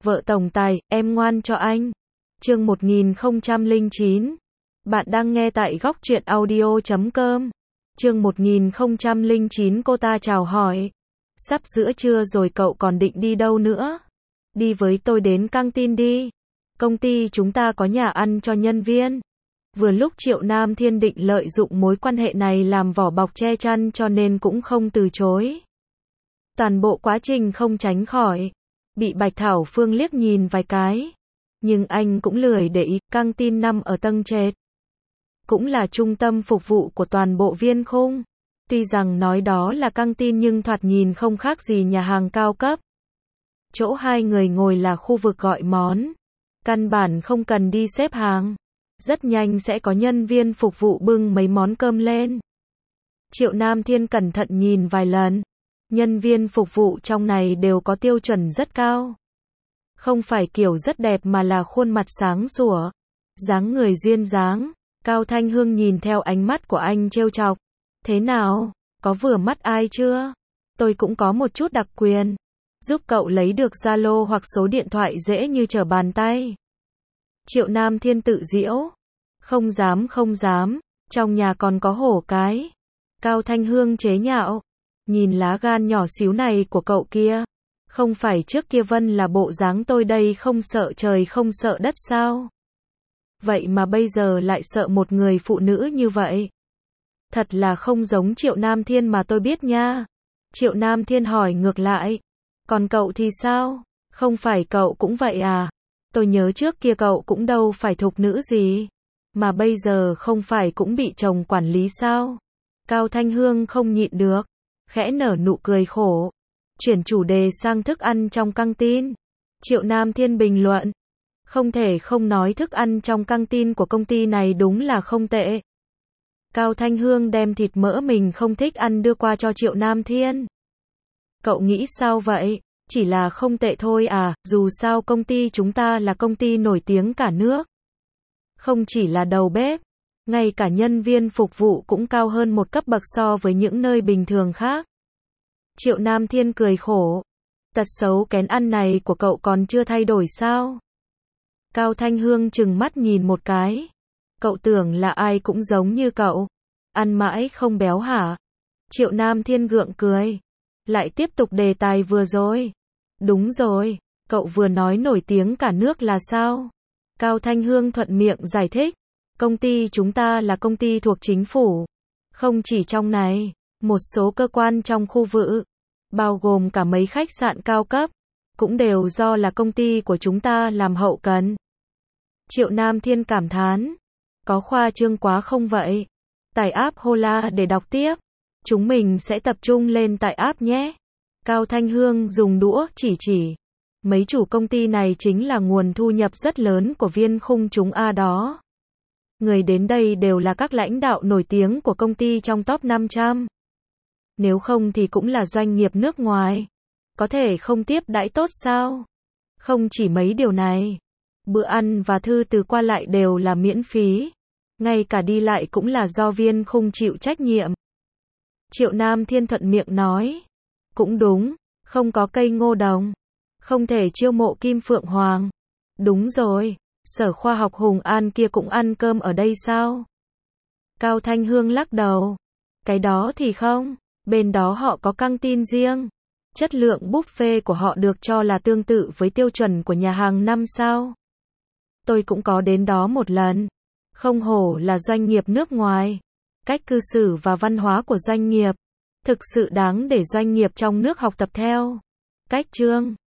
Vợ tổng tài, em ngoan cho anh. Chương 1009. Bạn đang nghe tại góc truyện audio.com. Chương 1009. Cô ta chào hỏi. Sắp giữa trưa rồi, cậu còn định đi đâu nữa? Đi với tôi đến căng tin đi. Công ty chúng ta có nhà ăn cho nhân viên. Vừa lúc Triệu Nam Thiên định lợi dụng mối quan hệ này làm vỏ bọc che chắn, cho nên cũng không từ chối. Toàn bộ quá trình không tránh khỏi bị Bạch Thảo Phương liếc nhìn vài cái. Nhưng anh cũng lười để ý. Căng tin nằm ở tầng trệt, cũng là trung tâm phục vụ của toàn bộ Viên Khung. Tuy rằng nói đó là căng tin nhưng thoạt nhìn không khác gì nhà hàng cao cấp. Chỗ hai người ngồi là khu vực gọi món. Căn bản không cần đi xếp hàng. Rất nhanh sẽ có nhân viên phục vụ bưng mấy món cơm lên. Triệu Nam Thiên cẩn thận nhìn vài lần. Nhân viên phục vụ trong này đều có tiêu chuẩn rất cao. Không phải kiểu rất đẹp mà là khuôn mặt sáng sủa, dáng người duyên dáng. Cao Thanh Hương nhìn theo ánh mắt của anh trêu chọc. Thế nào, có vừa mắt ai chưa? Tôi cũng có một chút đặc quyền. Giúp cậu lấy được Zalo hoặc số điện thoại dễ như trở bàn tay. Triệu Nam Thiên tự giễu. Không dám không dám, trong nhà còn có hổ cái. Cao Thanh Hương chế nhạo. Nhìn lá gan nhỏ xíu này của cậu kia. Không phải trước kia Vân là bộ dáng tôi đây không sợ trời không sợ đất sao? Vậy mà bây giờ lại sợ một người phụ nữ như vậy. Thật là không giống Triệu Nam Thiên mà tôi biết nha. Triệu Nam Thiên hỏi ngược lại. Còn cậu thì sao? Không phải cậu cũng vậy à? Tôi nhớ trước kia cậu cũng đâu phải thục nữ gì. Mà bây giờ không phải cũng bị chồng quản lý sao? Cao Thanh Hương không nhịn được. Khẽ nở nụ cười khổ. Chuyển chủ đề sang thức ăn trong căng tin. Triệu Nam Thiên bình luận. Không thể không nói thức ăn trong căng tin của công ty này đúng là không tệ. Cao Thanh Hương đem thịt mỡ mình không thích ăn đưa qua cho Triệu Nam Thiên. Cậu nghĩ sao vậy? Chỉ là không tệ thôi à, dù sao công ty chúng ta là công ty nổi tiếng cả nước. Không chỉ là đầu bếp, ngay cả nhân viên phục vụ cũng cao hơn một cấp bậc so với những nơi bình thường khác. Triệu Nam Thiên cười khổ. Tật xấu kén ăn này của cậu còn chưa thay đổi sao? Cao Thanh Hương trừng mắt nhìn một cái. Cậu tưởng là ai cũng giống như cậu. Ăn mãi không béo hả? Triệu Nam Thiên gượng cười. Lại tiếp tục đề tài vừa rồi. Đúng rồi, cậu vừa nói nổi tiếng cả nước là sao? Cao Thanh Hương thuận miệng giải thích. Công ty chúng ta là công ty thuộc chính phủ. Không chỉ trong này, một số cơ quan trong khu vực, bao gồm cả mấy khách sạn cao cấp, cũng đều do là công ty của chúng ta làm hậu cần. Triệu Nam Thiên cảm thán. Có khoa trương quá không vậy? Tải app Hola để đọc tiếp. Chúng mình sẽ tập trung lên tại app nhé. Cao Thanh Hương dùng đũa chỉ. Mấy chủ công ty này chính là nguồn thu nhập rất lớn của Viên Khung chúng A đó. Người đến đây đều là các lãnh đạo nổi tiếng của công ty trong top 500. Nếu không thì cũng là doanh nghiệp nước ngoài. Có thể không tiếp đãi tốt sao? Không chỉ mấy điều này. Bữa ăn và thư từ qua lại đều là miễn phí. Ngay cả đi lại cũng là do Viên Khung chịu trách nhiệm. Triệu Nam Thiên thuận miệng nói. Cũng đúng, không có cây ngô đồng. Không thể chiêu mộ Kim Phượng Hoàng. Đúng rồi, Sở Khoa học Hùng An kia cũng ăn cơm ở đây sao? Cao Thanh Hương lắc đầu. Cái đó thì không, bên đó họ có căng tin riêng. Chất lượng buffet của họ được cho là tương tự với tiêu chuẩn của nhà hàng 5 sao. Tôi cũng có đến đó một lần. Không hổ là doanh nghiệp nước ngoài. Cách cư xử và văn hóa của doanh nghiệp thực sự đáng để doanh nghiệp trong nước học tập theo. Cách Trương